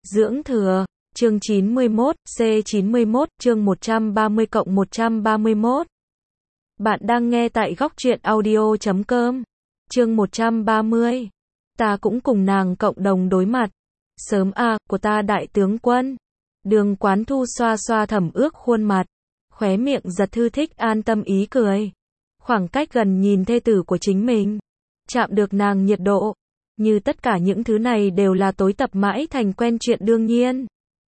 Dưỡng thừa, chương 91, C91, chương 130+131. Bạn đang nghe tại góc truyện audio.com. Chương 130. Ta cũng cùng nàng cộng đồng đối mặt. Sớm a, của ta đại tướng quân. Đường Quán Thu xoa xoa Thẩm Ước khuôn mặt, khóe miệng giật thư thích an tâm ý cười. Khoảng cách gần nhìn thê tử của chính mình, chạm được nàng nhiệt độ, như tất cả những thứ này đều là tối tập mãi thành quen chuyện đương nhiên.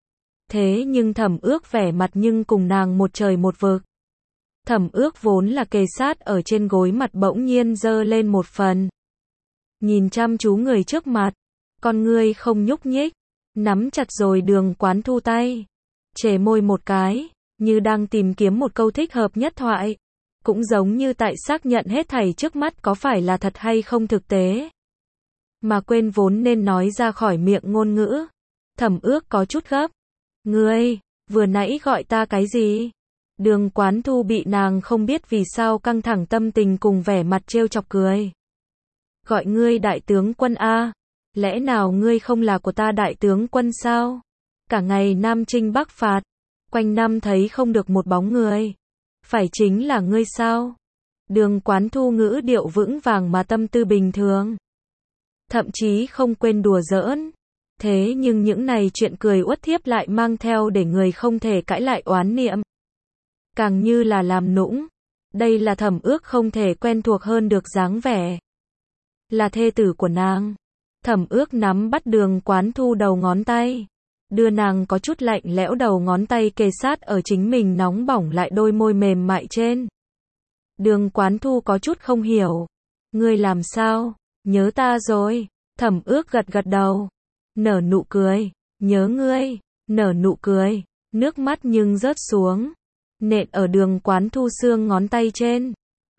Thế nhưng Thẩm Ước vẻ mặt nhưng cùng nàng một trời một vực. Thẩm Ước vốn là kề sát ở trên gối, mặt bỗng nhiên dơ lên một phần. Nhìn chăm chú người trước mặt, con ngươi không nhúc nhích, nắm chặt rồi Đường Quán Thu tay, chề môi một cái, như đang tìm kiếm một câu thích hợp nhất thoại. Cũng giống như tại xác nhận hết thảy trước mắt có phải là thật hay không thực tế. Mà quên vốn nên nói ra khỏi miệng ngôn ngữ. Thẩm Ước có chút gấp. Ngươi, vừa nãy gọi ta cái gì? Đường Quán Thu bị nàng không biết vì sao căng thẳng tâm tình cùng vẻ mặt trêu chọc cười. Gọi ngươi đại tướng quân a? Lẽ nào ngươi không là của ta đại tướng quân sao? Cả ngày Nam Chinh Bắc phạt, quanh năm thấy không được một bóng người. Phải chính là ngươi sao? Đường Quán Thu ngữ điệu vững vàng mà tâm tư bình thường. Thậm chí không quên đùa giỡn. Thế nhưng những này chuyện cười uất thiếp lại mang theo để người không thể cãi lại oán niệm. Càng như là làm nũng. Đây là Thẩm Ước không thể quen thuộc hơn được dáng vẻ. Là thê tử của nàng. Thẩm Ước nắm bắt Đường Quán Thu đầu ngón tay, đưa nàng có chút lạnh lẽo đầu ngón tay kề sát ở chính mình nóng bỏng lại đôi môi mềm mại trên. Đường Quán Thu có chút không hiểu. Ngươi làm sao? Nhớ ta rồi? Thẩm Ước gật gật đầu, nở nụ cười. Nhớ ngươi. Nở nụ cười, nước mắt nhưng rớt xuống, nện ở Đường Quán Thu xương ngón tay trên.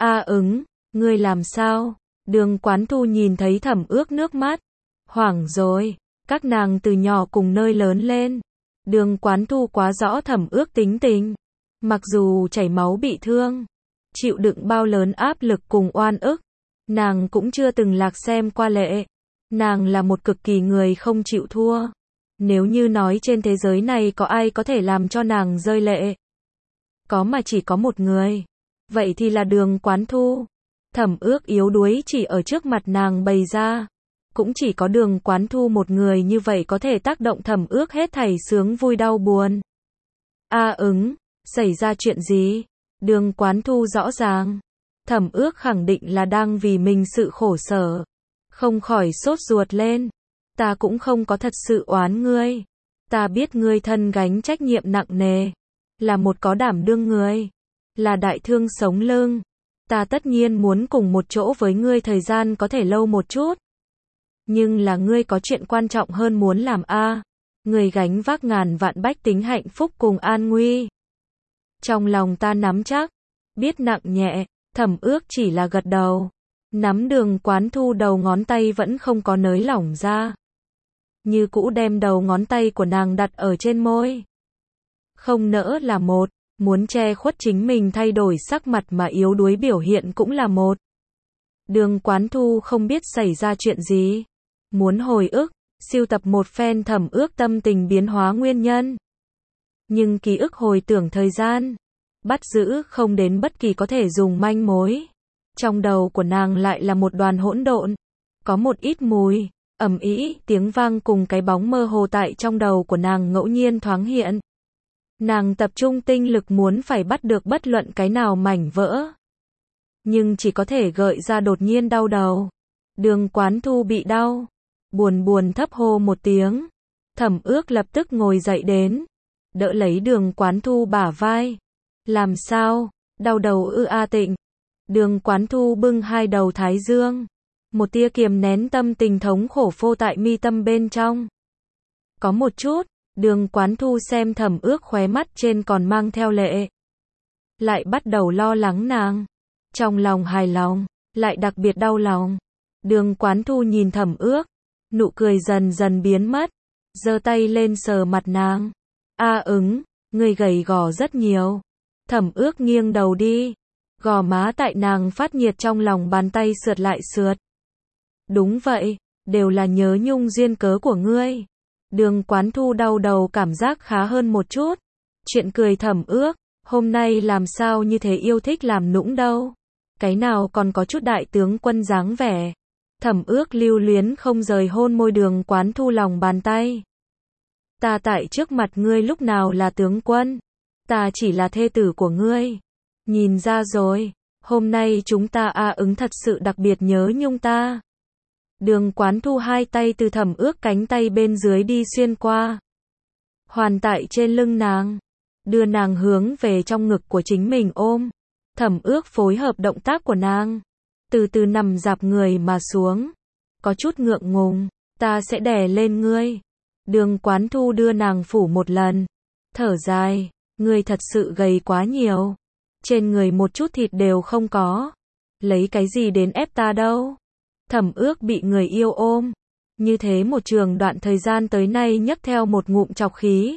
Ngươi làm sao? Đường Quán Thu nhìn thấy Thẩm Ước nước mắt, hoảng rồi. Các nàng từ nhỏ cùng nơi lớn lên. Đường Quán Thu quá rõ Thẩm Ước tính tình. Mặc dù chảy máu bị thương, chịu đựng bao lớn áp lực cùng oan ức, nàng cũng chưa từng lạc xem qua lệ. Nàng là một cực kỳ người không chịu thua. Nếu như nói trên thế giới này có ai có thể làm cho nàng rơi lệ, có mà chỉ có một người, vậy thì là Đường Quán Thu. Thẩm Ước yếu đuối chỉ ở trước mặt nàng bày ra. Cũng chỉ có Đường Quán Thu một người như vậy có thể tác động Thẩm Ước hết thảy sướng vui đau buồn. Xảy ra chuyện gì? Đường Quán Thu rõ ràng. Thẩm Ước khẳng định là đang vì mình sự khổ sở. Không khỏi sốt ruột lên. Ta cũng không có thật sự oán ngươi. Ta biết ngươi thân gánh trách nhiệm nặng nề. Là một có đảm đương người. Là đại thương sống lưng. Ta tất nhiên muốn cùng một chỗ với ngươi thời gian có thể lâu một chút. Nhưng là ngươi có chuyện quan trọng hơn muốn làm a. Ngươi gánh vác ngàn vạn bách tính hạnh phúc cùng an nguy. Trong lòng ta nắm chắc, biết nặng nhẹ. Thẩm Ước chỉ là gật đầu, nắm Đường Quán Thu đầu ngón tay vẫn không có nới lỏng ra. Như cũ đem đầu ngón tay của nàng đặt ở trên môi. Không nỡ là một, muốn che khuất chính mình thay đổi sắc mặt mà yếu đuối biểu hiện cũng là một. Đường Quán Thu không biết xảy ra chuyện gì. Muốn hồi ức, siêu tập một phen Thẩm Ước tâm tình biến hóa nguyên nhân. Nhưng ký ức hồi tưởng thời gian, bắt giữ không đến bất kỳ có thể dùng manh mối. Trong đầu của nàng lại là một đoàn hỗn độn. Có một ít mùi, ầm ĩ, tiếng vang cùng cái bóng mơ hồ tại trong đầu của nàng ngẫu nhiên thoáng hiện. Nàng tập trung tinh lực muốn phải bắt được bất luận cái nào mảnh vỡ. Nhưng chỉ có thể gợi ra đột nhiên đau đầu. Đường Quán Thu bị đau. Buồn thấp hô một tiếng. Thẩm Ước lập tức ngồi dậy đến, đỡ lấy Đường Quán Thu bả vai. Làm sao? Đau đầu Tịnh. Đường Quán Thu bưng hai đầu thái dương. Một tia kiềm nén tâm tình thống khổ phô tại mi tâm bên trong. Có một chút. Đường Quán Thu xem Thẩm Ước khóe mắt trên còn mang theo lệ, lại bắt đầu lo lắng nàng. Trong lòng hài lòng, lại đặc biệt đau lòng. Đường Quán Thu nhìn Thẩm Ước, nụ cười dần dần biến mất, giơ tay lên sờ mặt nàng. Người gầy gò rất nhiều. Thẩm Ước nghiêng đầu đi, gò má tại nàng phát nhiệt trong lòng bàn tay sượt lại sượt. Đúng vậy, đều là nhớ nhung duyên cớ của ngươi. Đường Quán Thu đau đầu cảm giác khá hơn một chút. Chuyện cười Thẩm Ước, hôm nay làm sao như thế yêu thích làm nũng đâu. Cái nào còn có chút đại tướng quân dáng vẻ. Thẩm Ước lưu luyến không rời hôn môi Đường Quán Thu lòng bàn tay. Ta tại trước mặt ngươi lúc nào là tướng quân. Ta chỉ là thê tử của ngươi. Nhìn ra rồi, hôm nay chúng ta ứng thật sự đặc biệt nhớ nhung ta. Đường Quán Thu hai tay từ Thẩm Ước cánh tay bên dưới đi xuyên qua. Hoàn tại trên lưng nàng. Đưa nàng hướng về trong ngực của chính mình ôm. Thẩm Ước phối hợp động tác của nàng. Từ từ nằm dạp người mà xuống. Có chút ngượng ngùng. Ta sẽ đè lên ngươi. Đường Quán Thu đưa nàng phủ một lần. Thở dài. Ngươi thật sự gầy quá nhiều. Trên người một chút thịt đều không có. Lấy cái gì đến ép ta đâu. Thẩm Ước bị người yêu ôm. Như thế một trường đoạn thời gian tới nay nhấc theo một ngụm trọc khí.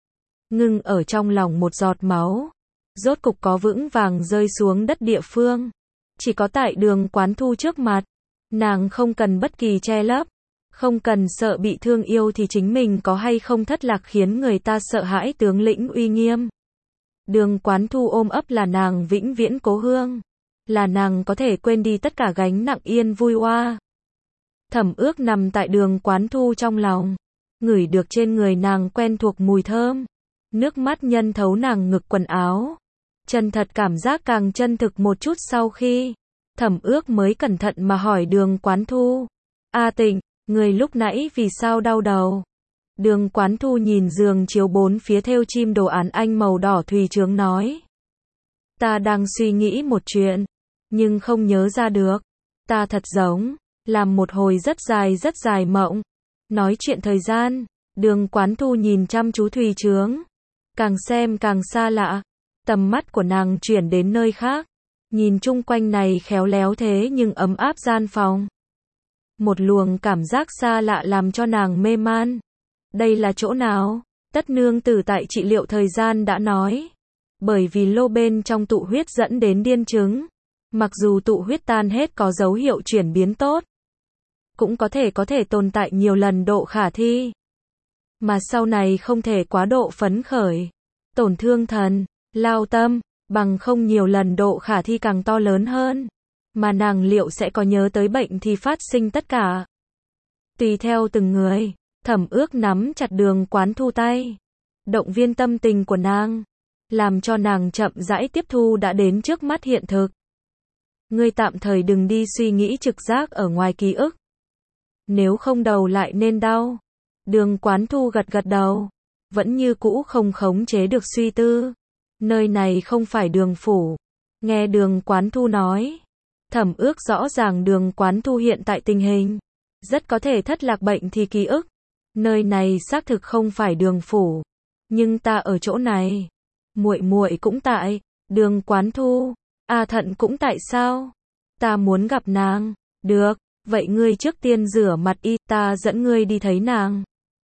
Ngưng ở trong lòng một giọt máu. Rốt cục có vững vàng rơi xuống đất địa phương. Chỉ có tại Đường Quán Thu trước mặt. Nàng không cần bất kỳ che lấp. Không cần sợ bị thương yêu thì chính mình có hay không thất lạc khiến người ta sợ hãi tướng lĩnh uy nghiêm. Đường Quán Thu ôm ấp là nàng vĩnh viễn cố hương. Là nàng có thể quên đi tất cả gánh nặng yên vui oa. Thẩm Ước nằm tại Đường Quán Thu trong lòng. Ngửi được trên người nàng quen thuộc mùi thơm. Nước mắt nhân thấu nàng ngực quần áo. Chân thật cảm giác càng chân thực một chút sau khi. Thẩm Ước mới cẩn thận mà hỏi Đường Quán Thu. Tịnh, người lúc nãy vì sao đau đầu? Đường Quán Thu nhìn giường chiếu bốn phía thêu chim đồ án anh màu đỏ thùy chướng nói. Ta đang suy nghĩ một chuyện. Nhưng không nhớ ra được. Ta thật giống. Làm một hồi rất dài mộng. Nói chuyện thời gian. Đường Quán Thu nhìn chăm chú thùy chướng. Càng xem càng xa lạ. Tầm mắt của nàng chuyển đến nơi khác. Nhìn chung quanh này khéo léo thế nhưng ấm áp gian phòng. Một luồng cảm giác xa lạ làm cho nàng mê man. Đây là chỗ nào? Tất nương tử tại trị liệu thời gian đã nói. Bởi vì lô bên trong tụ huyết dẫn đến điên chứng. Mặc dù tụ huyết tan hết có dấu hiệu chuyển biến tốt. Cũng có thể tồn tại nhiều lần độ khả thi. Mà sau này không thể quá độ phấn khởi. Tổn thương thần, lao tâm, bằng không nhiều lần độ khả thi càng to lớn hơn. Mà nàng liệu sẽ có nhớ tới bệnh thì phát sinh tất cả. Tùy theo từng người, Thẩm Ước nắm chặt Đường Quán Thu tay. Động viên tâm tình của nàng. Làm cho nàng chậm rãi tiếp thu đã đến trước mắt hiện thực. Ngươi tạm thời đừng đi suy nghĩ trực giác ở ngoài ký ức. Nếu không đầu lại nên đau. Đường Quán Thu gật đầu. Vẫn như cũ không khống chế được suy tư. Nơi này không phải Đường phủ. Nghe Đường Quán Thu nói. Thẩm Ước rõ ràng Đường Quán Thu hiện tại tình hình. Rất có thể thất lạc bệnh thì ký ức. Nơi này xác thực không phải Đường phủ. Nhưng ta ở chỗ này. Muội cũng tại. Đường Quán Thu. Thận cũng tại sao? Ta muốn gặp nàng. Được. Vậy ngươi trước tiên rửa mặt ta dẫn ngươi đi thấy nàng.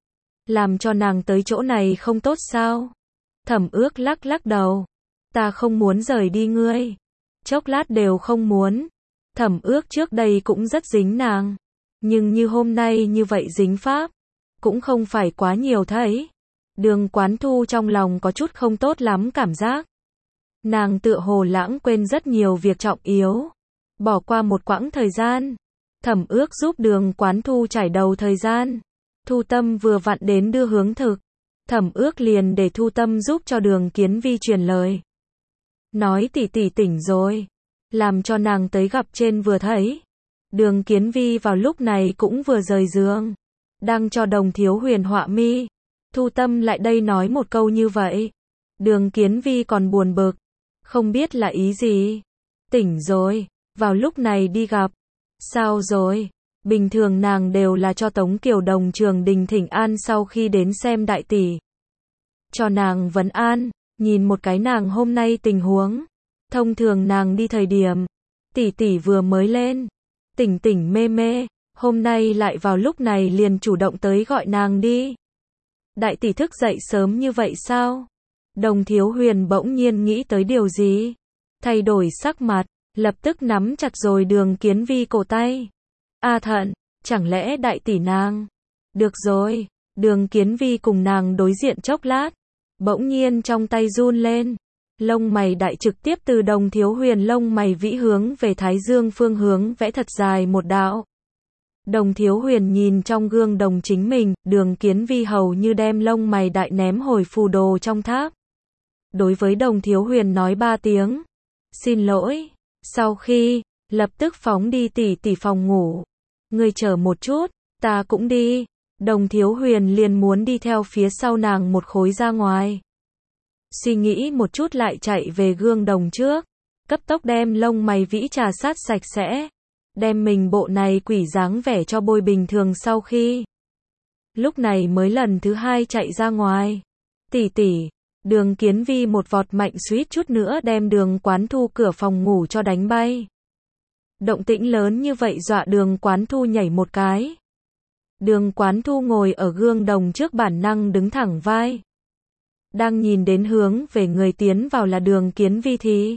Làm cho nàng tới chỗ này không tốt sao? Thẩm Ước lắc đầu. Ta không muốn rời đi ngươi. Chốc lát đều không muốn. Thẩm Ước trước đây cũng rất dính nàng. Nhưng như hôm nay như vậy dính pháp. Cũng không phải quá nhiều thấy. Đường Quán Thu trong lòng có chút không tốt lắm cảm giác. Nàng tựa hồ lãng quên rất nhiều việc trọng yếu. Bỏ qua một quãng thời gian. Thẩm Ước giúp Đường Quán Thu trải đầu thời gian. Thu Tâm vừa vặn đến đưa hướng thực. Thẩm Ước liền để Thu Tâm giúp cho Đường Kiến Vi truyền lời. Nói tỷ tỉnh rồi. Làm cho nàng tới gặp trên vừa thấy. Đường Kiến Vi vào lúc này cũng vừa rời giường. Đang cho Đồng Thiếu Huyền họa mi. Thu Tâm lại đây nói một câu như vậy. Đường Kiến Vi còn buồn bực. Không biết là ý gì. Tỉnh rồi. Vào lúc này đi gặp. Sao rồi? Bình thường nàng đều là cho Tống Kiều Đồng Trường Đình thỉnh an sau khi đến xem đại tỷ. Cho nàng vấn an. Nhìn một cái nàng hôm nay tình huống. Thông thường nàng đi thời điểm. Tỷ vừa mới lên. Tỉnh mê. Hôm nay lại vào lúc này liền chủ động tới gọi nàng đi. Đại tỷ thức dậy sớm như vậy sao? Đồng Thiếu Huyền bỗng nhiên nghĩ tới điều gì? Thay đổi sắc mặt. Lập tức nắm chặt rồi Đường Kiến Vi cổ tay. Thận, chẳng lẽ đại tỷ nàng? Được rồi, Đường Kiến Vi cùng nàng đối diện chốc lát, bỗng nhiên trong tay run lên. Lông mày đại trực tiếp từ Đồng Thiếu Huyền lông mày vĩ hướng về Thái Dương phương hướng vẽ thật dài một đạo. Đồng Thiếu Huyền nhìn trong gương đồng chính mình, Đường Kiến Vi hầu như đem lông mày đại ném hồi phù đồ trong tháp. Đối với Đồng Thiếu Huyền nói 3 tiếng. Xin lỗi. Sau khi, lập tức phóng đi tỷ tỷ phòng ngủ. Ngươi chờ một chút, ta cũng đi. Đồng Thiếu Huyền liền muốn đi theo phía sau nàng một khối ra ngoài. Suy nghĩ một chút lại chạy về gương đồng trước. Cấp tốc đem lông mày vĩ trà sát sạch sẽ. Đem mình bộ này quỷ dáng vẻ cho bôi bình thường sau khi. Lúc này mới lần thứ 2 chạy ra ngoài. Tỷ tỷ. Đường Kiến Vi một vọt mạnh suýt chút nữa đem Đường Quán Thu cửa phòng ngủ cho đánh bay. Động tĩnh lớn như vậy dọa Đường Quán Thu nhảy một cái. Đường Quán Thu ngồi ở gương đồng trước bản năng đứng thẳng vai. Đang nhìn đến hướng về người tiến vào là Đường Kiến Vi thì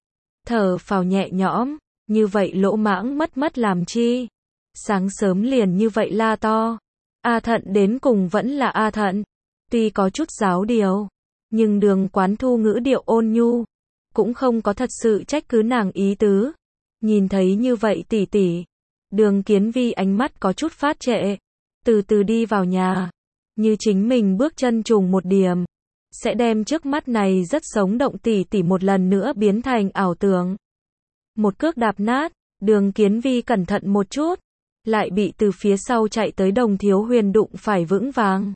thở phào nhẹ nhõm, như vậy lỗ mãng mất làm chi. Sáng sớm liền như vậy la to. A Thận đến cùng vẫn là A Thận. Tuy có chút giáo điều, nhưng Đường Quán Thu ngữ điệu ôn nhu, cũng không có thật sự trách cứ nàng ý tứ. Nhìn thấy như vậy tỷ tỷ, Đường Kiến Vi ánh mắt có chút phát trệ, từ từ đi vào nhà, như chính mình bước chân trùng một điểm, sẽ đem trước mắt này rất sống động tỷ tỷ một lần nữa biến thành ảo tưởng. Một cước đạp nát, Đường Kiến Vi cẩn thận một chút, lại bị từ phía sau chạy tới Đồng Thiếu Huyền đụng phải vững vàng.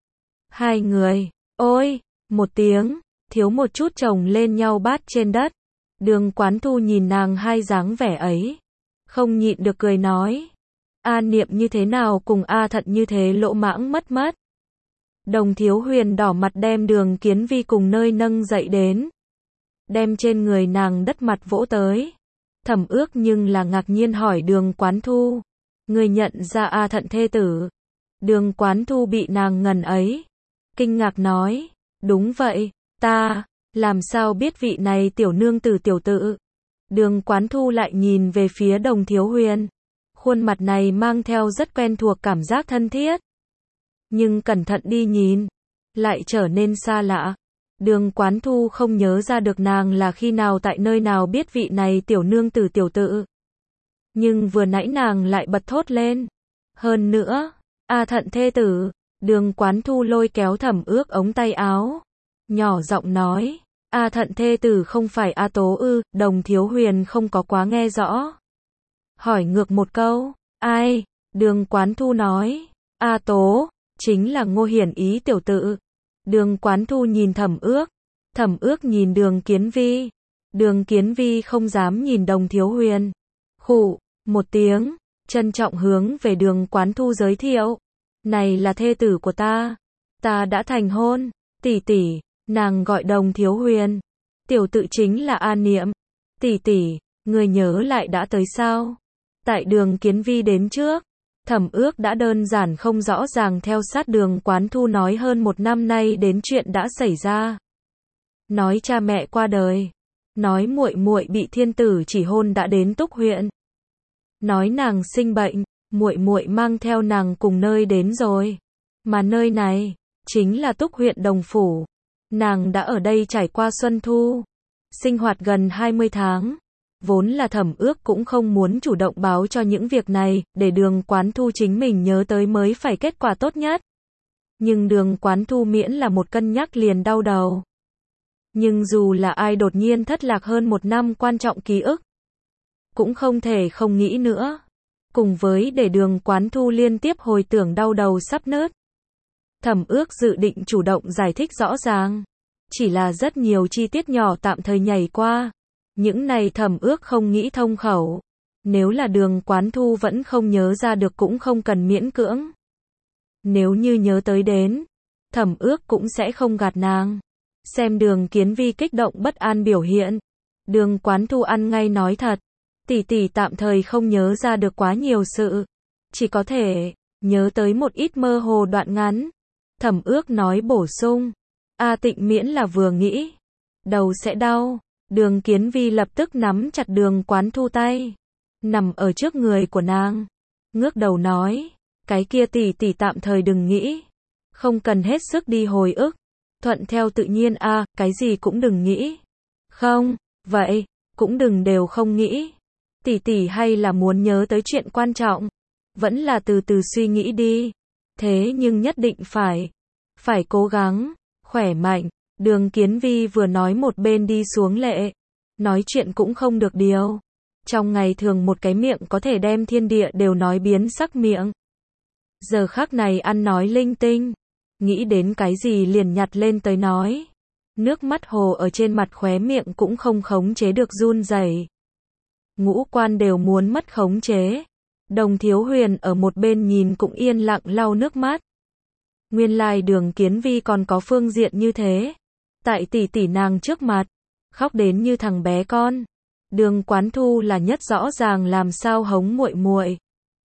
Hai người, ôi, một tiếng, thiếu một chút chồng lên nhau bát trên đất. Đường Quán Thu nhìn nàng hai dáng vẻ ấy, không nhịn được cười nói. A Niệm như thế nào cùng A Thận như thế lỗ mãng mất. Đồng Thiếu Huyền đỏ mặt đem Đường Kiến Vi cùng nơi nâng dậy đến. Đem trên người nàng đất mặt vỗ tới. Thẩm Ước nhưng là ngạc nhiên hỏi Đường Quán Thu. Người nhận ra A Thận thê tử. Đường Quán Thu bị nàng ngần ấy. Kinh ngạc nói. Đúng vậy, ta, làm sao biết vị này tiểu nương tử tiểu tự. Đường Quán Thu lại nhìn về phía Đồng Thiếu Huyền. Khuôn mặt này mang theo rất quen thuộc cảm giác thân thiết. Nhưng cẩn thận đi nhìn, lại trở nên xa lạ. Đường Quán Thu không nhớ ra được nàng là khi nào tại nơi nào biết vị này tiểu nương tử tiểu tự. Nhưng vừa nãy nàng lại bật thốt lên. Hơn nữa, A Thận thê tử. Đường Quán Thu lôi kéo Thẩm Ước ống tay áo. Nhỏ giọng nói. A Thận thê tử không phải A Tố ư. Đồng Thiếu Huyền không có quá nghe rõ. Hỏi ngược một câu. Ai? Đường Quán Thu nói. A Tố. Chính là Ngô Hiển Ý tiểu tự. Đường Quán Thu nhìn Thẩm Ước. Thẩm Ước nhìn Đường Kiến Vi. Đường Kiến Vi không dám nhìn Đồng Thiếu Huyền. Khụ. Một tiếng. Trân trọng hướng về Đường Quán Thu giới thiệu. Này là thê tử của ta. Ta đã thành hôn. Tỷ tỷ. Nàng gọi Đồng Thiếu Huyền. Tiểu tự chính là A Niệm. Tỷ tỷ. Người nhớ lại đã tới sao? Tại Đường Kiến Vi đến trước. Thẩm Ước đã đơn giản không rõ ràng theo sát Đường Quán Thu nói hơn 1 năm nay đến chuyện đã xảy ra. Nói cha mẹ qua đời. Nói muội muội bị thiên tử chỉ hôn đã đến Túc huyện. Nói nàng sinh bệnh. Muội muội mang theo nàng cùng nơi đến rồi. Mà nơi này, chính là Túc huyện Đồng Phủ. Nàng đã ở đây trải qua xuân thu. Sinh hoạt gần 20 tháng. Vốn là Thẩm Ước cũng không muốn chủ động báo cho những việc này, để Đường Quán Thu chính mình nhớ tới mới phải kết quả tốt nhất. Nhưng Đường Quán Thu miễn là một cân nhắc liền đau đầu. Nhưng dù là ai đột nhiên thất lạc hơn 1 năm quan trọng ký ức, cũng không thể không nghĩ nữa. Cùng với để Đường Quán Thu liên tiếp hồi tưởng đau đầu sắp nứt. Thẩm Ước dự định chủ động giải thích rõ ràng. Chỉ là rất nhiều chi tiết nhỏ tạm thời nhảy qua. Những này Thẩm Ước không nghĩ thông khẩu. Nếu là Đường Quán Thu vẫn không nhớ ra được cũng không cần miễn cưỡng. Nếu như nhớ tới đến, Thẩm Ước cũng sẽ không gạt nàng. Xem Đường Kiến Vi kích động bất an biểu hiện. Đường Quán Thu ăn ngay nói thật. Tỷ tỷ tạm thời không nhớ ra được quá nhiều sự. Chỉ có thể nhớ tới một ít mơ hồ đoạn ngắn. Thẩm Ước nói bổ sung. A Tịnh miễn là vừa nghĩ. Đầu sẽ đau. Đường Kiến Vi lập tức nắm chặt Đường Quán Thu tay. Nằm ở trước người của nàng. Ngước đầu nói. Cái kia tỷ tỷ tạm thời đừng nghĩ. Không cần hết sức đi hồi ức. Thuận theo tự nhiên a, cái gì cũng đừng nghĩ. Không, vậy, cũng đừng đều không nghĩ. Tỷ tỷ hay là muốn nhớ tới chuyện quan trọng. Vẫn là từ từ suy nghĩ đi. Thế nhưng nhất định phải cố gắng, khỏe mạnh. Đường Kiến Vi vừa nói một bên đi xuống lệ. Nói chuyện cũng không được điều. Trong ngày thường một cái miệng có thể đem thiên địa đều nói biến sắc miệng. Giờ khắc này ăn nói linh tinh. Nghĩ đến cái gì liền nhặt lên tới nói. Nước mắt hồ ở trên mặt khóe miệng cũng không khống chế được run rẩy. Ngũ quan đều muốn mất khống chế. Đồng Thiếu Huyền ở một bên nhìn cũng yên lặng lau nước mắt. Nguyên lai Đường Kiến Vi còn có phương diện như thế. Tại tỷ tỷ nàng trước mặt, khóc đến như thằng bé con. Đường Quán Thu là nhất rõ ràng làm sao hống muội muội.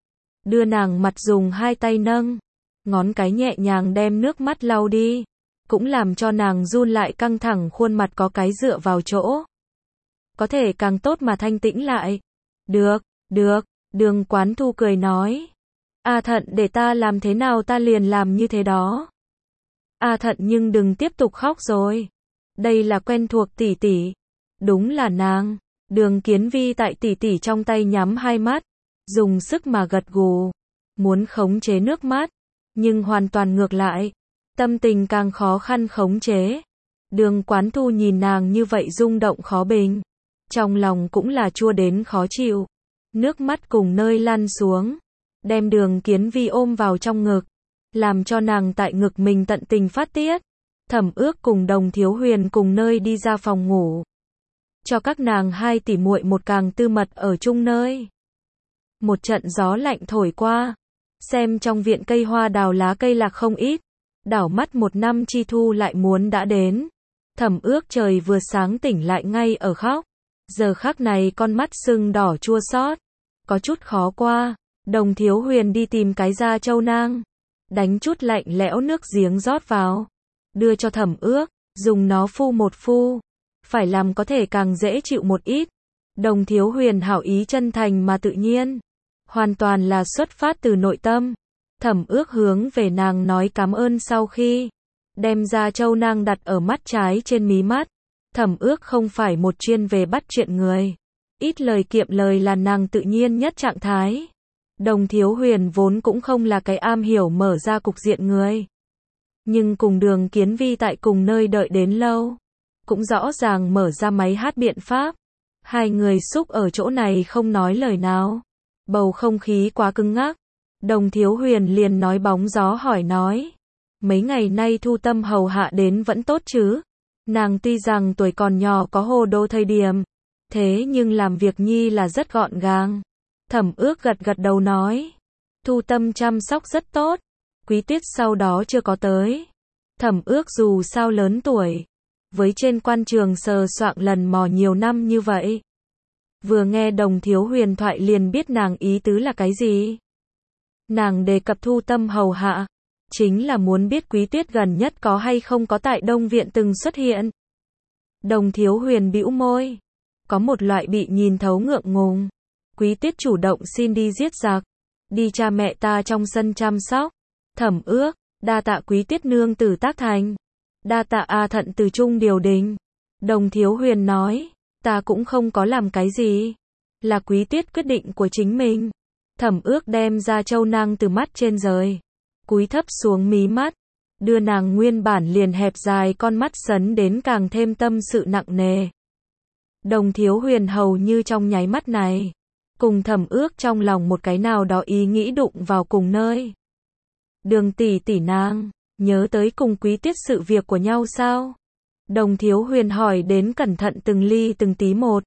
Đưa nàng mặt dùng hai tay nâng, ngón cái nhẹ nhàng đem nước mắt lau đi, cũng làm cho nàng run lại căng thẳng khuôn mặt có cái dựa vào chỗ. Có thể càng tốt mà thanh tĩnh lại. Được, Đường Quán Thu cười nói. A Thận để ta làm thế nào ta liền làm như thế đó. A Thận nhưng đừng tiếp tục khóc rồi. Đây là quen thuộc tỷ tỷ. Đúng là nàng. Đường Kiến Vi tại tỷ tỷ trong tay nhắm hai mắt, dùng sức mà gật gù, muốn khống chế nước mắt, nhưng hoàn toàn ngược lại, tâm tình càng khó khăn khống chế. Đường Quán Thu nhìn nàng như vậy rung động khó bình, trong lòng cũng là chua đến khó chịu, nước mắt cùng nơi lăn xuống, đem Đường Kiến Vi ôm vào trong ngực, làm cho nàng tại ngực mình tận tình phát tiết. Thẩm Ước cùng Đồng Thiếu Huyền cùng nơi đi ra phòng ngủ, cho các nàng hai tỷ muội một càng tư mật ở chung nơi. Một trận gió lạnh thổi qua, xem trong viện cây hoa đào lá cây lạc không ít, đảo mắt một năm chi thu lại muốn đã đến. Thẩm Ước trời vừa sáng tỉnh lại ngay ở khóc, giờ khắc này con mắt sưng đỏ chua xót, có chút khó qua. Đồng Thiếu Huyền đi tìm cái da trâu nang, đánh chút lạnh lẽo nước giếng rót vào, đưa cho Thẩm Ước, dùng nó phu một phu, phải làm có thể càng dễ chịu một ít. Đồng Thiếu Huyền hảo ý chân thành mà tự nhiên, hoàn toàn là xuất phát từ nội tâm. Thẩm Ước hướng về nàng nói cảm ơn sau khi đem da trâu nang đặt ở mắt trái trên mí mắt. Thẩm Ước không phải một chuyên về bắt chuyện người, ít lời kiệm lời là nàng tự nhiên nhất trạng thái. Đồng Thiếu Huyền vốn cũng không là cái am hiểu mở ra cục diện người, nhưng cùng Đường Kiến Vi tại cùng nơi đợi đến lâu, cũng rõ ràng mở ra máy hát biện pháp. Hai người xúc ở chỗ này không nói lời nào, bầu không khí quá cứng ngắc. Đồng Thiếu Huyền liền nói bóng gió hỏi nói, mấy ngày nay Thu Tâm hầu hạ đến vẫn tốt chứ? Nàng tuy rằng tuổi còn nhỏ có hồ đồ thời điểm, thế nhưng làm việc nhi là rất gọn gàng. Thẩm Ước gật gật đầu nói, Thu Tâm chăm sóc rất tốt. Quý Tuyết sau đó chưa có tới. Thẩm Ước dù sao lớn tuổi, với trên quan trường sờ soạng lần mò nhiều năm như vậy, vừa nghe Đồng Thiếu Huyền thoại liền biết nàng ý tứ là cái gì. Nàng đề cập Thu Tâm hầu hạ, chính là muốn biết Quý Tuyết gần nhất có hay không có tại Đông Viện từng xuất hiện. Đồng Thiếu Huyền bĩu môi, có một loại bị nhìn thấu ngượng ngùng. Quý Tuyết chủ động xin đi giết giặc, đi cha mẹ ta trong sân chăm sóc. Thẩm Ước, đa tạ Quý Tuyết nương tử tác thành, đa tạ A Thận từ trung điều đình. Đồng Thiếu Huyền nói, ta cũng không có làm cái gì, là Quý Tuyết quyết định của chính mình. Thẩm Ước đem ra châu nang từ mắt trên rời, cúi thấp xuống mí mắt, đưa nàng nguyên bản liền hẹp dài con mắt sấn đến càng thêm tâm sự nặng nề. Đồng Thiếu Huyền hầu như trong nháy mắt này, cùng Thẩm Ước trong lòng một cái nào đó ý nghĩ đụng vào cùng nơi. Đường tỷ tỷ nàng, nhớ tới cùng Quý Tuyết sự việc của nhau sao? Đồng Thiếu Huyền hỏi đến cẩn thận từng ly từng tí một.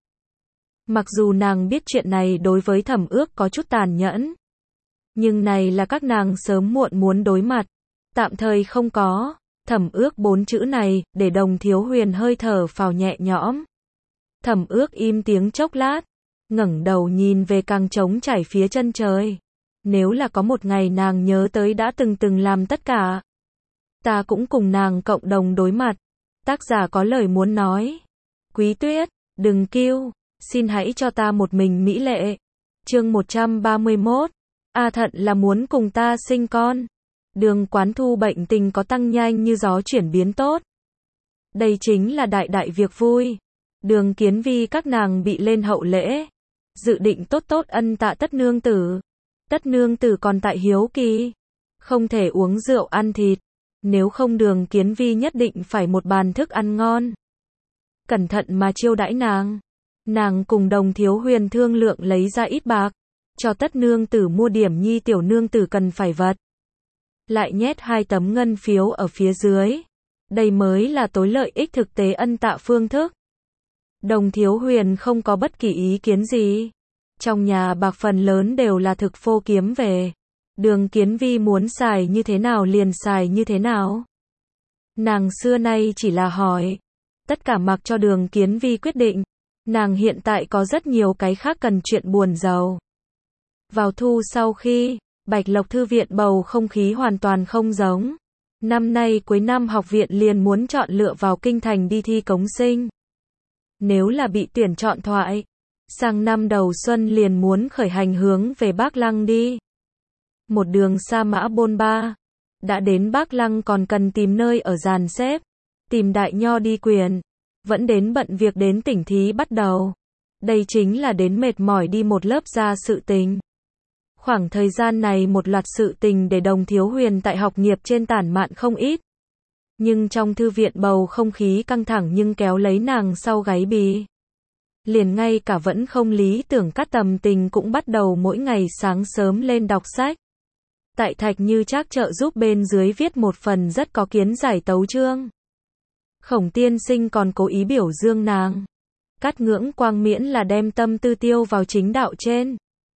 Mặc dù nàng biết chuyện này đối với Thẩm Ước có chút tàn nhẫn, nhưng này là các nàng sớm muộn muốn đối mặt, tạm thời không có. Thẩm Ước 4 chữ này, để Đồng Thiếu Huyền hơi thở phào nhẹ nhõm. Thẩm Ước im tiếng chốc lát, ngẩng đầu nhìn về càng trống trải phía chân trời. Nếu là có một ngày nàng nhớ tới đã từng làm tất cả, ta cũng cùng nàng cộng đồng đối mặt. Tác giả có lời muốn nói. Quý Tuyết, đừng kêu, xin hãy cho ta một mình mỹ lệ. Chương 131. A Thận là muốn cùng ta sinh con. Đường Quán Thu bệnh tình có tăng nhanh như gió chuyển biến tốt. Đây chính là đại đại việc vui. Đường Kiến Vi các nàng bị lên hậu lễ. Dự định tốt tốt ân tạ Tất nương tử. Tất nương tử còn tại hiếu kỳ. Không thể uống rượu ăn thịt. Nếu không Đường Kiến Vi nhất định phải một bàn thức ăn ngon. Cẩn thận mà chiêu đãi nàng. Nàng cùng Đồng Thiếu Huyền thương lượng lấy ra ít bạc. Cho Tất nương tử mua điểm nhi tiểu nương tử cần phải vật. Lại nhét 2 tấm ngân phiếu ở phía dưới. Đây mới là tối lợi ích thực tế ân tạ phương thức. Đồng Thiếu Huyền không có bất kỳ ý kiến gì. Trong nhà bạc phần lớn đều là thực phô kiếm về. Đường Kiến Vi muốn xài như thế nào liền xài như thế nào. Nàng xưa nay chỉ là hỏi. Tất cả mặc cho Đường Kiến Vi quyết định. Nàng hiện tại có rất nhiều cái khác cần chuyện buồn rầu. Vào thu sau khi, Bạch Lộc Thư viện bầu không khí hoàn toàn không giống. Năm nay cuối năm học viện liền muốn chọn lựa vào kinh thành đi thi cống sinh. Nếu là bị tuyển chọn thoại, sang năm đầu xuân liền muốn khởi hành hướng về Bắc Lăng đi. Một đường sa mã bôn ba. Đã đến Bắc Lăng còn cần tìm nơi ở dàn xếp. Tìm đại nho đi quyền. Vẫn đến bận việc đến tỉnh thí bắt đầu. Đây chính là đến mệt mỏi đi một lớp ra sự tình. Khoảng thời gian này một loạt sự tình để Đồng Thiếu Huyền tại học nghiệp trên tản mạn không ít. Nhưng trong thư viện bầu không khí căng thẳng nhưng kéo lấy nàng sau gáy bì. Liền ngay cả vẫn không lý tưởng Cát Tầm Tình cũng bắt đầu mỗi ngày sáng sớm lên đọc sách. Tại Thạch Như Trác trợ giúp bên dưới viết một phần rất có kiến giải tấu chương. Khổng tiên sinh còn cố ý biểu dương nàng. Cát Ngưỡng Quang miễn là đem tâm tư tiêu vào chính đạo trên.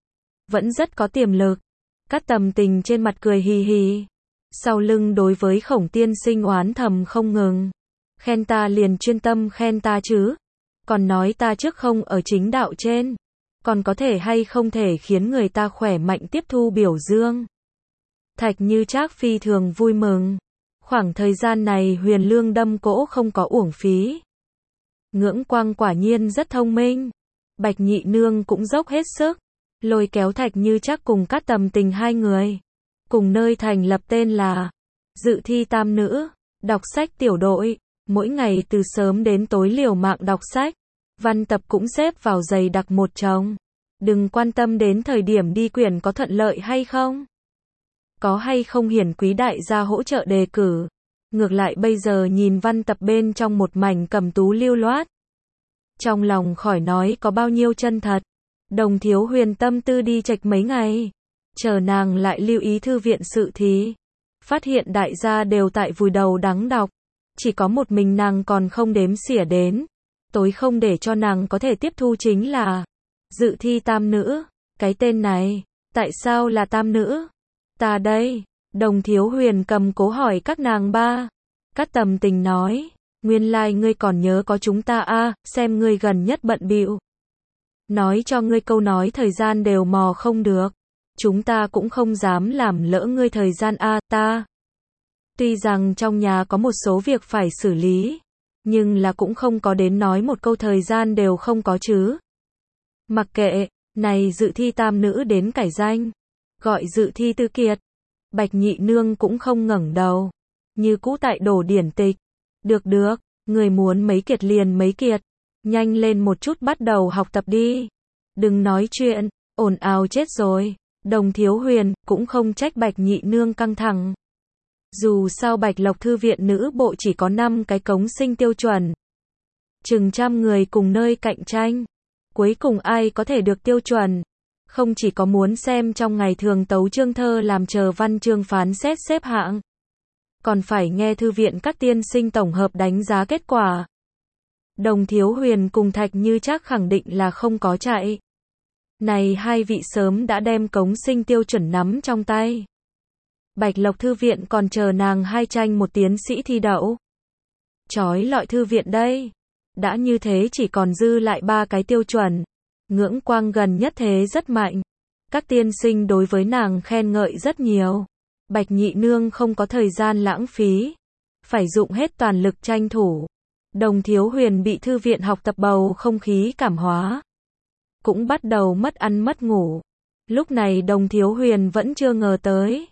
Vẫn rất có tiềm lực. Cát Tầm Tình trên mặt cười hì hì. Sau lưng đối với Khổng tiên sinh oán thầm không ngừng. Khen ta liền chuyên tâm khen ta chứ. Còn nói ta trước không ở chính đạo trên. Còn có thể hay không thể khiến người ta khỏe mạnh tiếp thu biểu dương. Thạch Như Trác phi thường vui mừng. Khoảng thời gian này Huyền Lương đâm cỗ không có uổng phí. Ngưỡng Quang quả nhiên rất thông minh. Bạch Nhị Nương cũng dốc hết sức. Lôi kéo Thạch Như Trác cùng Cát Tầm Tình hai người. Cùng nơi thành lập tên là Dự Thi Tam Nữ. Đọc sách tiểu đội. Mỗi ngày từ sớm đến tối liều mạng đọc sách. Văn tập cũng xếp vào dày đặc một chồng. Đừng quan tâm đến thời điểm đi quyển có thuận lợi hay không. Có hay không hiển quý đại gia hỗ trợ đề cử. Ngược lại bây giờ nhìn văn tập bên trong một mảnh cầm tú lưu loát. Trong lòng khỏi nói có bao nhiêu chân thật. Đồng Thiếu Huyền tâm tư đi chệch mấy ngày. Chờ nàng lại lưu ý thư viện sự thí. Phát hiện đại gia đều tại vùi đầu đắng đọc. Chỉ có một mình nàng còn không đếm xỉa đến. Tối không để cho nàng có thể tiếp thu chính là Dự Thi Tam Nữ. Cái tên này, tại sao là tam nữ? Ta đây. Đồng Thiếu Huyền cầm cố hỏi các nàng ba. Cát Tầm Tình nói, nguyên lai ngươi còn nhớ có chúng ta a, xem ngươi gần nhất bận bịu. Nói cho ngươi câu nói thời gian đều mò không được. Chúng ta cũng không dám làm lỡ ngươi thời gian a, ta. Tuy rằng trong nhà có một số việc phải xử lý, nhưng là cũng không có đến nói một câu thời gian đều không có chứ. Mặc kệ, này Dự Thi Tam Nữ đến cải danh. Gọi Dự Thi Tư Kiệt. Bạch Nhị Nương cũng không ngẩng đầu. Như cũ tại đổ điển tịch. Được được, người muốn mấy kiệt liền mấy kiệt. Nhanh lên một chút bắt đầu học tập đi. Đừng nói chuyện, ồn ào chết rồi. Đồng Thiếu Huyền cũng không trách Bạch Nhị Nương căng thẳng. Dù sao Bạch Lộc Thư viện nữ bộ chỉ có 5 cái cống sinh tiêu chuẩn. Chừng trăm người cùng nơi cạnh tranh. Cuối cùng ai có thể được tiêu chuẩn. Không chỉ có muốn xem trong ngày thường tấu chương thơ làm chờ văn chương phán xét xếp hạng. Còn phải nghe thư viện các tiên sinh tổng hợp đánh giá kết quả. Đồng Thiếu Huyền cùng Thạch Như Trác khẳng định là không có chạy. Này hai vị sớm đã đem cống sinh tiêu chuẩn nắm trong tay. Bạch Lộc Thư viện còn chờ nàng hai tranh một tiến sĩ thi đậu. Chói lọi thư viện đây. Đã như thế chỉ còn dư lại 3 cái tiêu chuẩn. Ngưỡng Quang gần nhất thế rất mạnh. Các tiên sinh đối với nàng khen ngợi rất nhiều. Bạch Nhị Nương không có thời gian lãng phí. Phải dụng hết toàn lực tranh thủ. Đồng Thiếu Huyền bị thư viện học tập bầu không khí cảm hóa. Cũng bắt đầu mất ăn mất ngủ. Lúc này Đồng Thiếu Huyền vẫn chưa ngờ tới.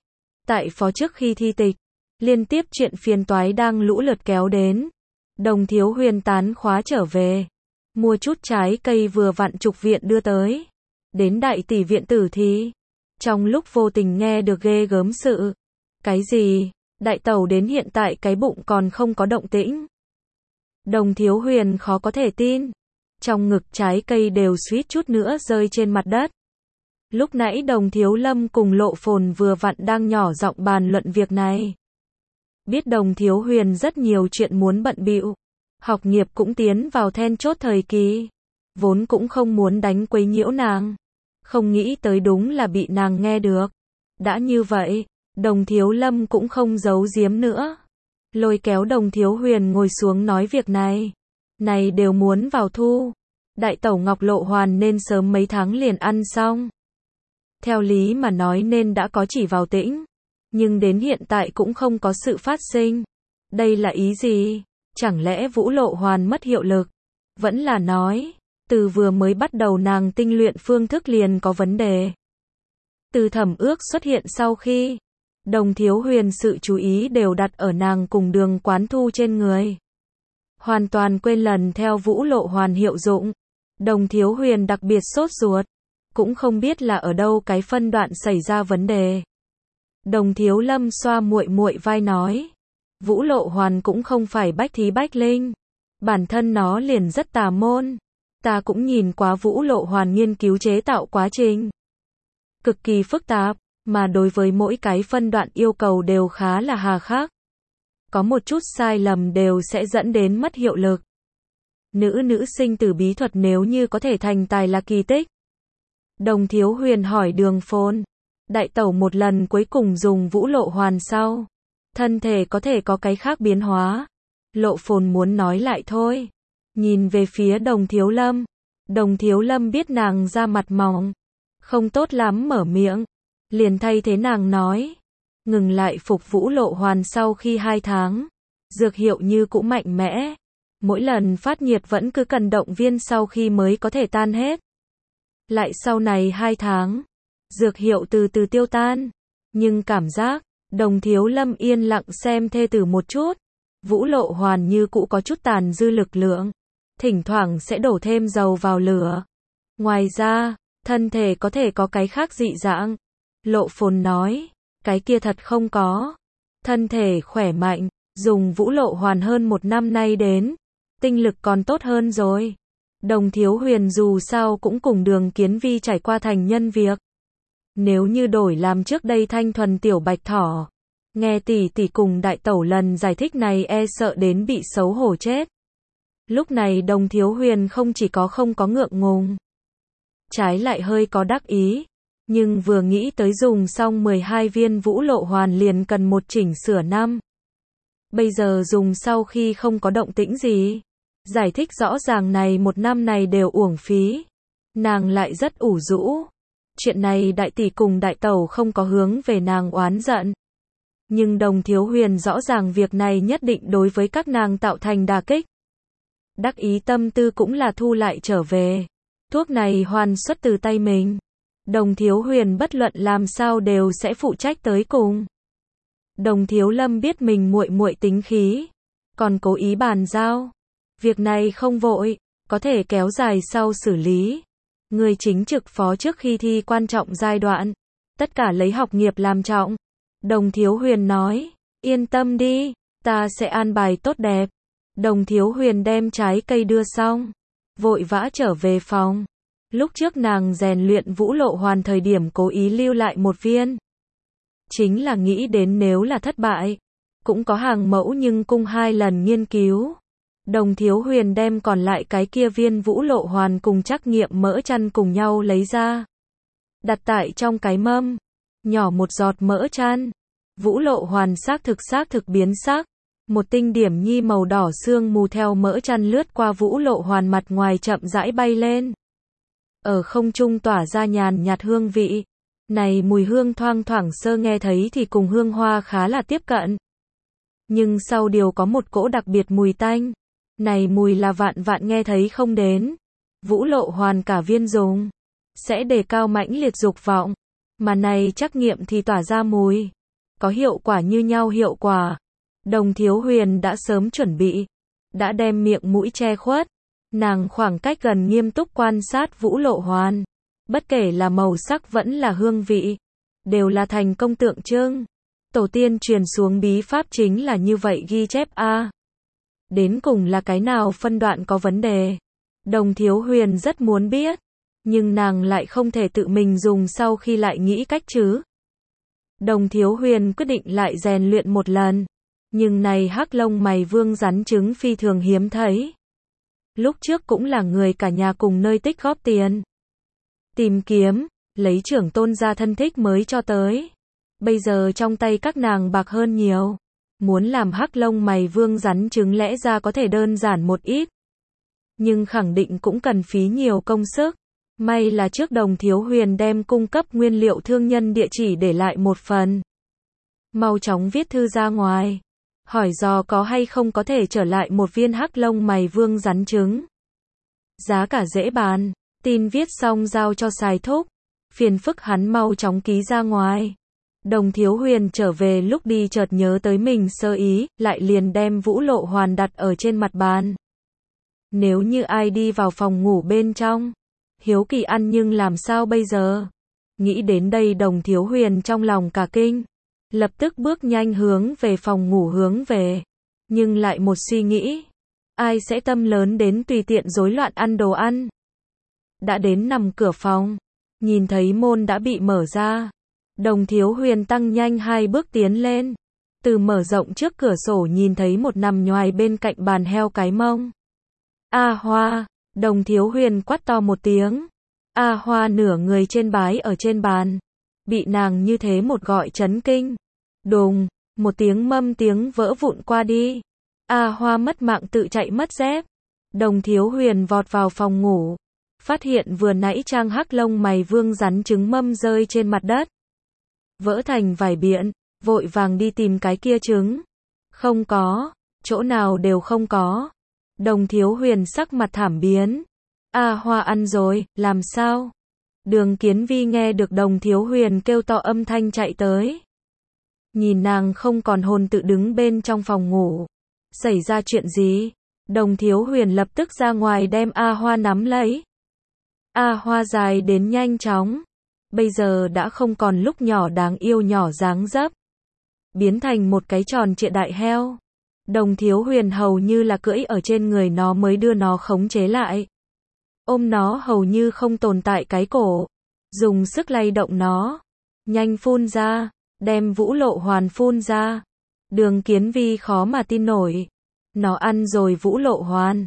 tại phó trước khi thi tịch, liên tiếp chuyện phiền toái đang lũ lượt kéo đến. Đồng Thiếu Huyền tán khóa trở về, mua chút trái cây vừa vặn trục viện đưa tới. Đến đại tỷ viện tử thì, trong lúc vô tình nghe được ghê gớm sự. Cái gì? Đại tẩu đến hiện tại cái bụng còn không có động tĩnh. Đồng Thiếu Huyền khó có thể tin. Trong ngực trái cây đều suýt chút nữa rơi trên mặt đất. Lúc nãy Đồng Thiếu Lâm cùng Lộ Phồn vừa vặn đang nhỏ giọng bàn luận việc này. Biết Đồng Thiếu Huyền rất nhiều chuyện muốn bận bịu, học nghiệp cũng tiến vào then chốt thời kỳ, vốn cũng không muốn đánh quấy nhiễu nàng, không nghĩ tới đúng là bị nàng nghe được. Đã như vậy, Đồng Thiếu Lâm cũng không giấu giếm nữa, lôi kéo Đồng Thiếu Huyền ngồi xuống nói việc này. Này đều muốn vào thu, đại tẩu Ngọc Lộ Hoàn nên sớm mấy tháng liền ăn xong. Theo lý mà nói nên đã có chỉ vào tĩnh, nhưng đến hiện tại cũng không có sự phát sinh. Đây là ý gì? Chẳng lẽ Vũ Lộ Hoàn mất hiệu lực? Vẫn là nói, từ vừa mới bắt đầu nàng tinh luyện phương thức liền có vấn đề. Từ Thẩm Ước xuất hiện sau khi, Đồng Thiếu Huyền sự chú ý đều đặt ở nàng cùng Đường Quán Thu trên người. Hoàn toàn quên lần theo Vũ Lộ Hoàn hiệu dụng. Đồng Thiếu Huyền đặc biệt sốt ruột, cũng không biết là ở đâu cái phân đoạn xảy ra vấn đề. Đồng Thiếu Lâm xoa muội muội vai nói, Vũ Lộ Hoàn cũng không phải bách thí bách linh, bản thân nó liền rất tà môn. Ta cũng nhìn qua Vũ Lộ Hoàn nghiên cứu chế tạo quá trình, cực kỳ phức tạp, mà đối với mỗi cái phân đoạn yêu cầu đều khá là hà khắc. Có một chút sai lầm đều sẽ dẫn đến mất hiệu lực. Nữ sinh tử bí thuật nếu như có thể thành tài là kỳ tích. Đồng Thiếu Huyền hỏi Đường Phồn, đại tẩu một lần cuối cùng dùng Vũ Lộ Hoàn sau, thân thể có thể có cái khác biến hóa. Lộ Phồn muốn nói lại thôi, nhìn về phía Đồng Thiếu Lâm. Đồng Thiếu Lâm biết nàng da mặt mỏng, không tốt lắm mở miệng, liền thay thế nàng nói, ngừng lại phục Vũ Lộ Hoàn sau khi 2 tháng, dược hiệu như cũ mạnh mẽ, mỗi lần phát nhiệt vẫn cứ cần động viên sau khi mới có thể tan hết. Lại sau này 2 tháng, dược hiệu từ từ tiêu tan, nhưng cảm giác, Đồng Thiếu Lâm yên lặng xem thê tử một chút, Vũ Lộ Hoàn như cũ có chút tàn dư lực lượng, thỉnh thoảng sẽ đổ thêm dầu vào lửa. Ngoài ra, thân thể có thể có cái khác dị dạng. Lộ Phồn nói, cái kia thật không có. Thân thể khỏe mạnh, dùng Vũ Lộ Hoàn hơn 1 năm nay đến, tinh lực còn tốt hơn rồi. Đồng Thiếu Huyền dù sao cũng cùng Đường Kiến Vi trải qua thành nhân việc. Nếu như đổi làm trước đây thanh thuần tiểu bạch thỏ, nghe tỷ tỷ cùng đại tẩu lần giải thích này e sợ đến bị xấu hổ chết. Lúc này Đồng Thiếu Huyền không chỉ có không có ngượng ngùng, trái lại hơi có đắc ý, nhưng vừa nghĩ tới dùng xong 12 viên Vũ Lộ Hoàn liền cần một chỉnh sửa năm. Bây giờ dùng sau khi không có động tĩnh gì, giải thích rõ ràng này 1 năm này đều uổng phí. Nàng lại rất ủ rũ. Chuyện này đại tỷ cùng đại tẩu không có hướng về nàng oán giận. Nhưng Đồng Thiếu Huyền rõ ràng việc này nhất định đối với các nàng tạo thành đả kích. Đắc ý tâm tư cũng là thu lại trở về. Thuốc này hoàn xuất từ tay mình. Đồng Thiếu Huyền bất luận làm sao đều sẽ phụ trách tới cùng. Đồng Thiếu Lâm biết mình muội muội tính khí, còn cố ý bàn giao. Việc này không vội, có thể kéo dài sau xử lý. Người chính trực phó trước khi thi quan trọng giai đoạn, tất cả lấy học nghiệp làm trọng. Đồng Thiếu Huyền nói, yên tâm đi, ta sẽ an bài tốt đẹp. Đồng Thiếu Huyền đem trái cây đưa xong, vội vã trở về phòng. Lúc trước nàng rèn luyện Vũ Lộ Hoàn thời điểm cố ý lưu lại 1 viên. Chính là nghĩ đến nếu là thất bại, cũng có hàng mẫu nhưng cung 2 lần nghiên cứu. Đồng Thiếu Huyền đem còn lại cái kia viên Vũ Lộ Hoàn cùng trắc nghiệm mỡ chăn cùng nhau lấy ra, đặt tại trong cái mâm, nhỏ một giọt mỡ chăn. Vũ Lộ Hoàn xác thực biến sắc, một tinh điểm nhi màu đỏ sương mù theo mỡ chăn lướt qua Vũ Lộ Hoàn mặt ngoài chậm rãi bay lên, ở không trung tỏa ra nhàn nhạt hương vị. Này mùi hương thoang thoảng sơ nghe thấy thì cùng hương hoa khá là tiếp cận, nhưng sau điều có một cỗ đặc biệt mùi tanh. Này mùi là vạn nghe thấy không đến. Vũ Lộ Hoàn cả viên dùng, sẽ đề cao mãnh liệt dục vọng, mà này trắc nghiệm thì tỏa ra mùi, có hiệu quả như nhau hiệu quả. Đồng Thiếu Huyền đã sớm chuẩn bị, đã đem miệng mũi che khuất. Nàng khoảng cách gần nghiêm túc quan sát Vũ Lộ Hoàn. Bất kể là màu sắc vẫn là hương vị, đều là thành công tượng trưng. Tổ tiên truyền xuống bí pháp chính là như vậy ghi chép a. Đến cùng là cái nào phân đoạn có vấn đề? Đồng Thiếu Huyền rất muốn biết, nhưng nàng lại không thể tự mình dùng sau khi lại nghĩ cách chứ. Đồng Thiếu Huyền quyết định lại rèn luyện một lần, nhưng này hắc lông mày vương rắn trứng phi thường hiếm thấy. Lúc trước cũng là người cả nhà cùng nơi tích góp tiền, tìm kiếm, lấy trưởng tôn gia thân thích mới cho tới. Bây giờ trong tay các nàng bạc hơn nhiều. Muốn làm hắc lông mày vương rắn trứng lẽ ra có thể đơn giản một ít. Nhưng khẳng định cũng cần phí nhiều công sức. May là trước Đồng Thiếu Huyền đem cung cấp nguyên liệu thương nhân địa chỉ để lại một phần. Mau chóng viết thư ra ngoài. Hỏi dò có hay không có thể trở lại một viên hắc lông mày vương rắn trứng. Giá cả dễ bán. Tin viết xong giao cho Sài Thúc. Phiền phức hắn mau chóng ký ra ngoài. Đồng Thiếu Huyền trở về lúc đi chợt nhớ tới mình sơ ý, lại liền đem Vũ Lộ Hoàn đặt ở trên mặt bàn. Nếu như ai đi vào phòng ngủ bên trong, hiếu kỳ ăn nhưng làm sao bây giờ? Nghĩ đến đây Đồng Thiếu Huyền trong lòng cả kinh, lập tức bước nhanh hướng về phòng ngủ hướng về. Nhưng lại một suy nghĩ, ai sẽ tâm lớn đến tùy tiện rối loạn ăn đồ ăn? Đã đến nằm cửa phòng, nhìn thấy môn đã bị mở ra. Đồng Thiếu Huyền tăng nhanh 2 bước tiến lên. Từ mở rộng trước cửa sổ nhìn thấy một nằm nhoài bên cạnh bàn heo cái mông. A Hoa, Đồng Thiếu Huyền quát to một tiếng. A Hoa nửa người trên bái ở trên bàn. Bị nàng như thế một gọi chấn kinh. Đùng, một tiếng mâm tiếng vỡ vụn qua đi. A Hoa mất mạng tự chạy mất dép. Đồng Thiếu Huyền vọt vào phòng ngủ. Phát hiện vừa nãy trang hắc lông mày vương rắn trứng mâm rơi trên mặt đất. Vỡ thành vài biện, vội vàng đi tìm cái kia trứng. Không có, chỗ nào đều không có. Đồng Thiếu Huyền sắc mặt thảm biến. A Hoa ăn rồi, làm sao? Đường Kiến Vi nghe được Đồng Thiếu Huyền kêu to âm thanh chạy tới. Nhìn nàng không còn hồn tự đứng bên trong phòng ngủ. Xảy ra chuyện gì? Đồng Thiếu Huyền lập tức ra ngoài đem A Hoa nắm lấy. A Hoa dài đến nhanh chóng. Bây giờ đã không còn lúc nhỏ đáng yêu nhỏ dáng dấp. Biến thành một cái tròn trịa đại heo. Đồng Thiếu Huyền hầu như là cưỡi ở trên người nó mới đưa nó khống chế lại. Ôm nó hầu như không tồn tại cái cổ. Dùng sức lay động nó. Nhanh phun ra. Đem Vũ Lộ Hoàn phun ra. Đường Kiến Vi khó mà tin nổi. Nó ăn rồi Vũ Lộ Hoàn.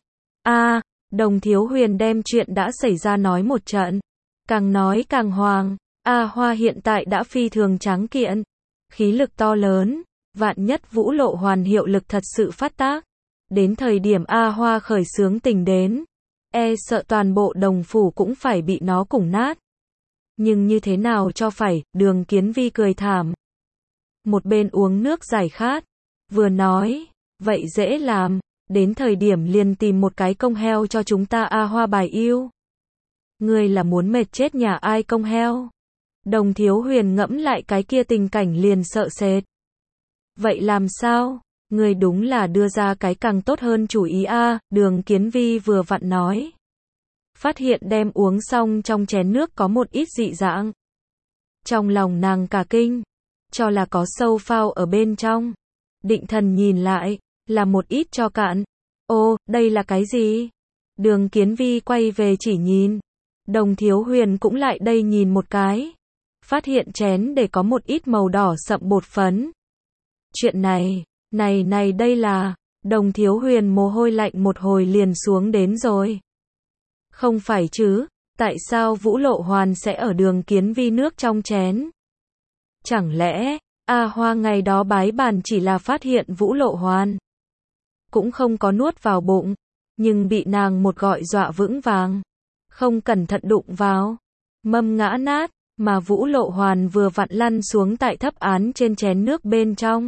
Đồng Thiếu Huyền đem chuyện đã xảy ra nói một trận. Càng nói càng hoàng. A Hoa hiện tại đã phi thường tráng kiện. Khí lực to lớn. Vạn nhất Vũ Lộ Hoàn hiệu lực thật sự phát tác. Đến thời điểm A Hoa khởi xướng tình đến. Sợ toàn bộ đồng phủ cũng phải bị nó củng nát. Nhưng như thế nào cho phải, Đường Kiến Vi cười thảm. Một bên uống nước giải khát. Vừa nói, vậy dễ làm. Đến thời điểm liền tìm một cái công heo cho chúng ta A Hoa bài yêu. Ngươi là muốn mệt chết nhà ai công heo? Đồng Thiếu Huyền ngẫm lại cái kia tình cảnh liền sợ sệt. Vậy làm sao? Ngươi đúng là đưa ra cái càng tốt hơn chủ ý a. Đường Kiến Vi vừa vặn nói. Phát hiện đem uống xong trong chén nước có một ít dị dạng. Trong lòng nàng cả kinh. Cho là có sâu phao ở bên trong. Định thần nhìn lại. Là một ít cho cạn. Ô, đây là cái gì? Đường Kiến Vi quay về chỉ nhìn. Đồng Thiếu Huyền cũng lại đây nhìn một cái. Phát hiện chén để có một ít màu đỏ sậm bột phấn. Chuyện này đây là. Đồng Thiếu Huyền mồ hôi lạnh một hồi liền xuống đến rồi. Không phải chứ, tại sao Vũ Lộ Hoàn sẽ ở Đường Kiến Vi nước trong chén? Chẳng lẽ, A Hoa ngày đó bái bàn chỉ là phát hiện Vũ Lộ Hoàn? Cũng không có nuốt vào bụng, nhưng bị nàng một gọi dọa vững vàng. Không cẩn thận đụng vào, mâm ngã nát, mà Vũ Lộ Hoàn vừa vặn lăn xuống tại thấp án trên chén nước bên trong.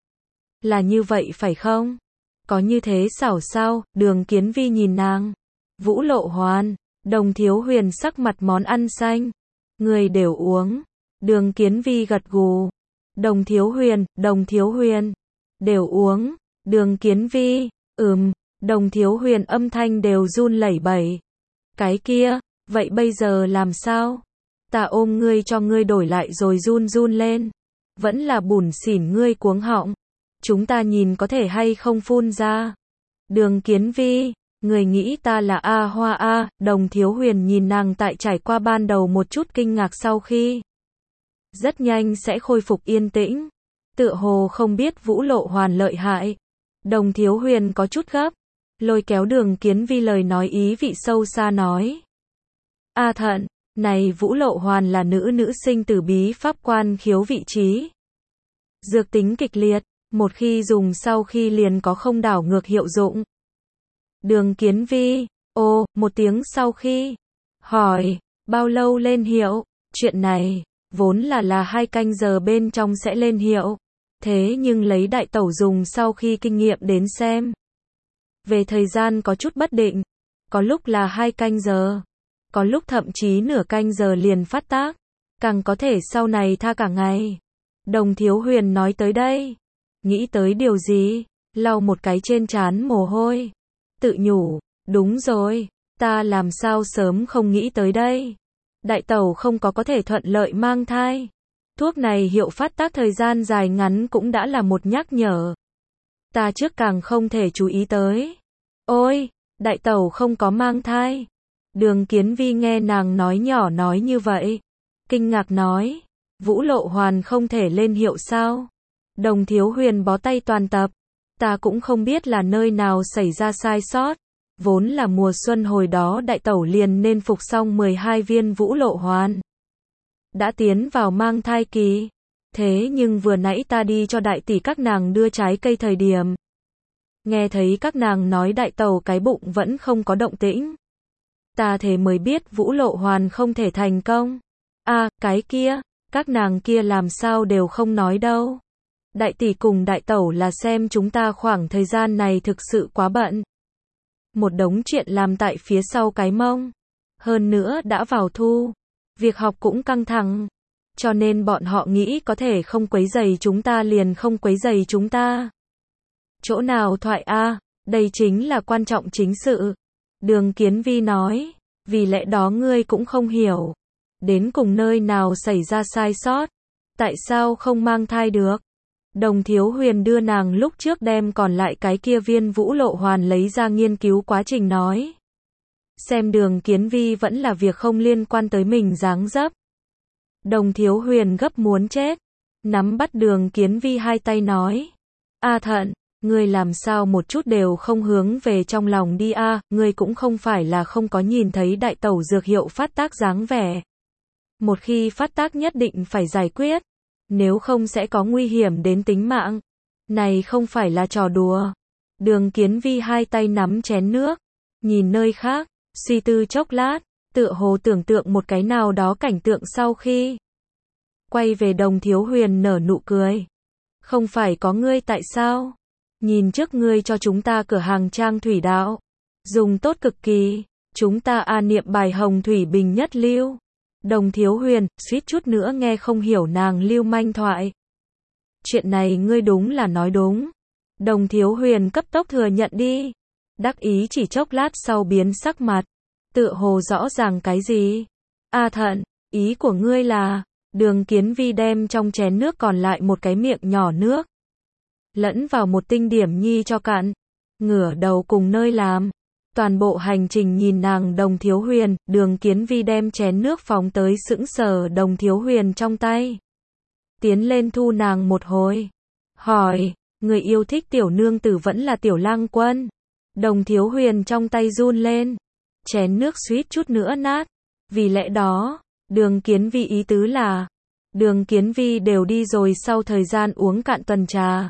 Là như vậy phải không? Có như thế xảo sao? Đường Kiến Vi nhìn nàng. Vũ Lộ Hoàn, Đồng Thiếu Huyền sắc mặt món ăn xanh. Người đều uống. Đường Kiến Vi gật gù. Đồng Thiếu Huyền. Đều uống. Đường Kiến Vi. Đồng Thiếu Huyền âm thanh đều run lẩy bẩy. Cái kia, vậy bây giờ làm sao? Ta ôm ngươi cho ngươi đổi lại rồi run run lên. Vẫn là bủn xỉn ngươi cuống họng. Chúng ta nhìn có thể hay không phun ra. Đường Kiến Vi, người nghĩ ta là A Hoa A. Đồng Thiếu Huyền nhìn nàng tại trải qua ban đầu một chút kinh ngạc sau khi rất nhanh sẽ khôi phục yên tĩnh. Tựa hồ không biết Vũ Lộ Hoàn lợi hại. Đồng Thiếu Huyền có chút gấp, lôi kéo Đường Kiến Vi lời nói ý vị sâu xa nói. A Thận, này Vũ Lộ Hoàn là nữ sinh tử bí pháp quan khiếu vị trí. Dược tính kịch liệt, một khi dùng sau khi liền có không đảo ngược hiệu dụng. Đường Kiến Vi, một tiếng sau khi hỏi, bao lâu lên hiệu? Chuyện này vốn là 2 canh giờ bên trong sẽ lên hiệu. Thế nhưng lấy đại tẩu dùng sau khi kinh nghiệm đến xem. Về thời gian có chút bất định. Có lúc là 2 canh giờ. Có lúc thậm chí nửa canh giờ liền phát tác. Càng có thể sau này tha cả ngày. Đồng Thiếu Huyền nói tới đây. Nghĩ tới điều gì? Lau một cái trên trán mồ hôi. Tự nhủ, đúng rồi. Ta làm sao sớm không nghĩ tới đây. Đại tẩu không có thể thuận lợi mang thai. Thuốc này hiệu phát tác thời gian dài ngắn cũng đã là một nhắc nhở. Ta trước càng không thể chú ý tới. Ôi, đại tẩu không có mang thai. Đường Kiến Vi nghe nàng nói nhỏ nói như vậy. Kinh ngạc nói, Vũ Lộ Hoàn không thể lên hiệu sao? Đồng Thiếu Huyền bó tay toàn tập. Ta cũng không biết là nơi nào xảy ra sai sót. Vốn là mùa xuân hồi đó đại tẩu liền nên phục xong 12 viên Vũ Lộ Hoàn. Đã tiến vào mang thai kỳ. Thế nhưng vừa nãy ta đi cho đại tỷ các nàng đưa trái cây thời điểm. Nghe thấy các nàng nói đại tẩu cái bụng vẫn không có động tĩnh. Ta thế mới biết Vũ Lộ Hoàn không thể thành công. Cái kia, các nàng kia làm sao đều không nói đâu. Đại tỷ cùng đại tẩu là xem chúng ta khoảng thời gian này thực sự quá bận. Một đống chuyện làm tại phía sau cái mông. Hơn nữa đã vào thu. Việc học cũng căng thẳng. Cho nên bọn họ nghĩ có thể không quấy rầy chúng ta liền không quấy rầy chúng ta. Chỗ nào thoại a, đây chính là quan trọng chính sự. Đường Kiến Vi nói, vì lẽ đó ngươi cũng không hiểu. Đến cùng nơi nào xảy ra sai sót. Tại sao không mang thai được? Đồng Thiếu Huyền đưa nàng lúc trước đem còn lại cái kia viên Vũ Lộ Hoàn lấy ra nghiên cứu quá trình nói. Xem Đường Kiến Vi vẫn là việc không liên quan tới mình dáng dấp. Đồng Thiếu Huyền gấp muốn chết. Nắm bắt Đường Kiến Vi hai tay nói. A Thận, ngươi làm sao một chút đều không hướng về trong lòng đi a, ngươi cũng không phải là không có nhìn thấy đại tẩu dược hiệu phát tác dáng vẻ. Một khi phát tác nhất định phải giải quyết. Nếu không sẽ có nguy hiểm đến tính mạng. Này không phải là trò đùa. Đường Kiến Vi hai tay nắm chén nước. Nhìn nơi khác. Suy tư chốc lát. Tựa hồ tưởng tượng một cái nào đó cảnh tượng sau khi quay về Đồng Thiếu Huyền nở nụ cười. Không phải có ngươi tại sao? Nhìn trước ngươi cho chúng ta cửa hàng trang thủy đạo. Dùng tốt cực kỳ. Chúng ta niệm bài hồng thủy bình nhất lưu. Đồng Thiếu Huyền, suýt chút nữa nghe không hiểu nàng lưu manh thoại. Chuyện này ngươi đúng là nói đúng. Đồng Thiếu Huyền cấp tốc thừa nhận đi. Đắc ý chỉ chốc lát sau biến sắc mặt. Tựa hồ rõ ràng cái gì? A Thận, ý của ngươi là, Đường Kiến Vi đem trong chén nước còn lại một cái miệng nhỏ nước. Lẫn vào một tinh điểm nhi cho cạn. Ngửa đầu cùng nơi làm. Toàn bộ hành trình nhìn nàng Đồng Thiếu Huyền, Đường Kiến Vi đem chén nước phóng tới sững sờ Đồng Thiếu Huyền trong tay. Tiến lên thu nàng một hồi. Hỏi, người yêu thích tiểu nương tử vẫn là tiểu lang quân? Đồng Thiếu Huyền trong tay run lên. Chén nước suýt chút nữa nát. Vì lẽ đó, Đường Kiến Vi ý tứ là, Đường Kiến Vi đều đi rồi sau thời gian uống cạn tuần trà.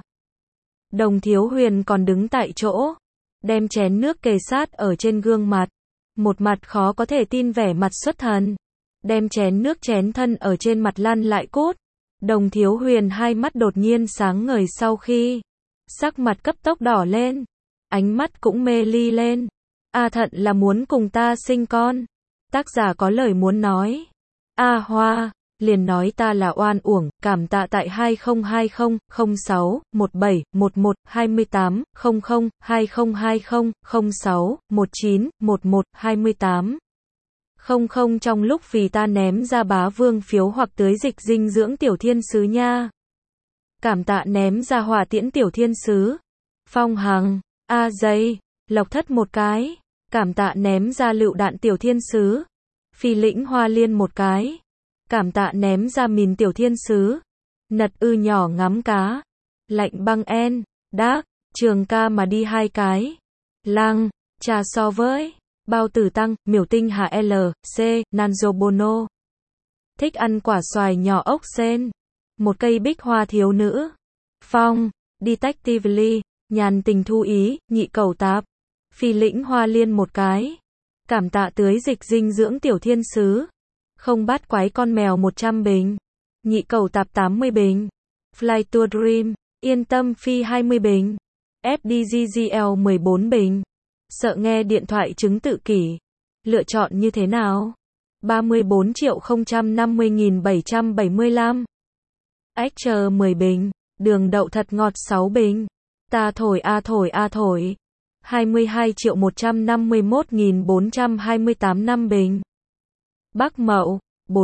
Đồng Thiếu Huyền còn đứng tại chỗ. Đem chén nước kề sát ở trên gương mặt. Một mặt khó có thể tin vẻ mặt xuất thần. Đem chén nước chén thân ở trên mặt lăn lại cốt. Đồng Thiếu Huyền hai mắt đột nhiên sáng ngời sau khi. Sắc mặt cấp tốc đỏ lên. Ánh mắt cũng mê ly lên. A Thận là muốn cùng ta sinh con. Tác giả có lời muốn nói. A Hoa, liền nói ta là oan uổng, cảm tạ tại 2020 06 17 11 28 00 2020 06 19 11 28 00 trong lúc vì ta ném ra bá vương phiếu hoặc tưới dịch dinh dưỡng tiểu thiên sứ nha. Cảm tạ ném ra hỏa tiễn tiểu thiên sứ. Phong Hằng, A Dây, Lộc Thất một cái. Cảm tạ ném ra lựu đạn tiểu thiên sứ. Phi Lĩnh Hoa Liên một cái. Cảm tạ ném ra mìn tiểu thiên sứ. Nật ư nhỏ ngắm cá. Lạnh băng en, đác, Trường Ca mà đi hai cái. Lăng, trà so với. Bao tử tăng, miểu tinh hà L, C, Nanzo Bono. Thích ăn quả xoài nhỏ ốc sen. Một cây bích hoa thiếu nữ. Phong, Detectively, nhàn tình thu ý, nhị cầu tạp. Phi Lĩnh Hoa Liên một cái. Cảm tạ tưới dịch dinh dưỡng tiểu thiên sứ. Không bát quái con mèo 100 bình. Nhị cầu tạp 80 bình. Fly Tour Dream, yên tâm phi 20 bình. FDGGL 14 bình. Sợ nghe điện thoại chứng tự kỷ. Lựa chọn như thế nào? 34.050.775. Acture 10 bình. Đường đậu thật ngọt 6 bình. Ta thổi a thổi a thổi. 22.151.428 năm bình. Bắc Mậu,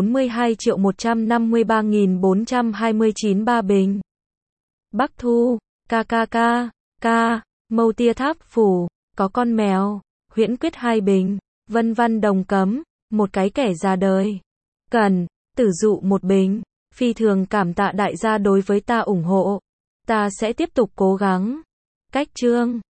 42.153.429 ba bình. Bắc Thu, KKK, K, Mâu Tia Tháp Phủ, có con mèo, Huyễn Quyết 2 bình, Vân Văn Đồng Cấm, một cái kẻ già đời. Cần, Tử Dụ 1 bình, phi thường cảm tạ đại gia đối với ta ủng hộ. Ta sẽ tiếp tục cố gắng. Cách chương